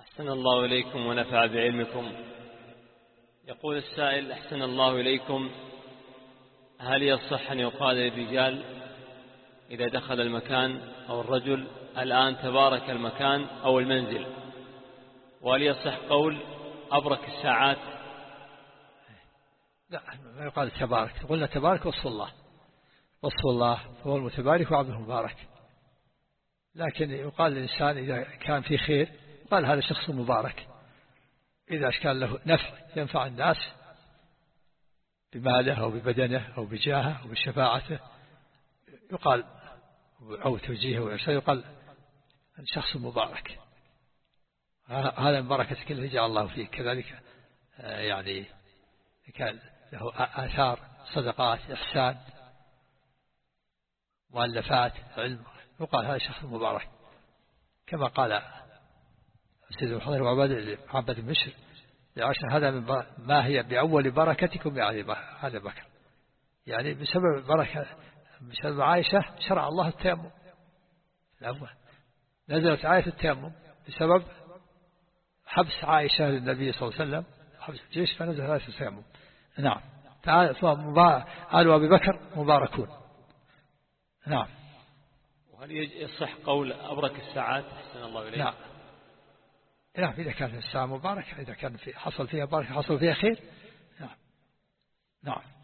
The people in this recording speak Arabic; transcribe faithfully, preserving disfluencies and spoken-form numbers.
أحسن الله إليكم ونفع بعلمكم. يقول السائل: أحسن الله إليكم، هل يصح أن يقال للرجال إذا دخل المكان أو الرجل الآن تبارك المكان أو المنزل؟ وهل يصح قول أبرك الساعات؟ لا، ما يقال تبارك، قلنا تبارك وصف الله، وصف الله هو المتبارك وعبده المبارك. لكن يقال للإنسان إذا كان في خير قال هذا شخص مبارك، إذا كان له نفع ينفع الناس بماله أو ببدنه أو بجاهه أو بشفاعته يقال، أو توجيهه وإرشاده، يقال شخص مبارك، هذا من بركة كله جعل الله فيه. كذلك يعني كان له آثار صدقات إحسان مؤلفات علم، يقال هذا شخص مبارك، كما قال سيد الحضر وعباد عبد المشر لعشر: هذا من ما هي بأول بركتكم يا هذا بكر. يعني بسبب بركة بسبب عائشة شرع الله التيمم الأول، نزلت آية التيمم بسبب حبس عائشة للنبي صلى الله عليه وسلم، حبس الجيش، فنزل آية التيمم. نعم، آل أبي بكر مباركون. نعم. وهل يصح قول أبرك الساعات؟ أحسن الله إليك. نعم، نعم، إذا كانت الساعة مباركة، إذا كان في حصل فيها بركة حصل فيها خير. نعم. نعم.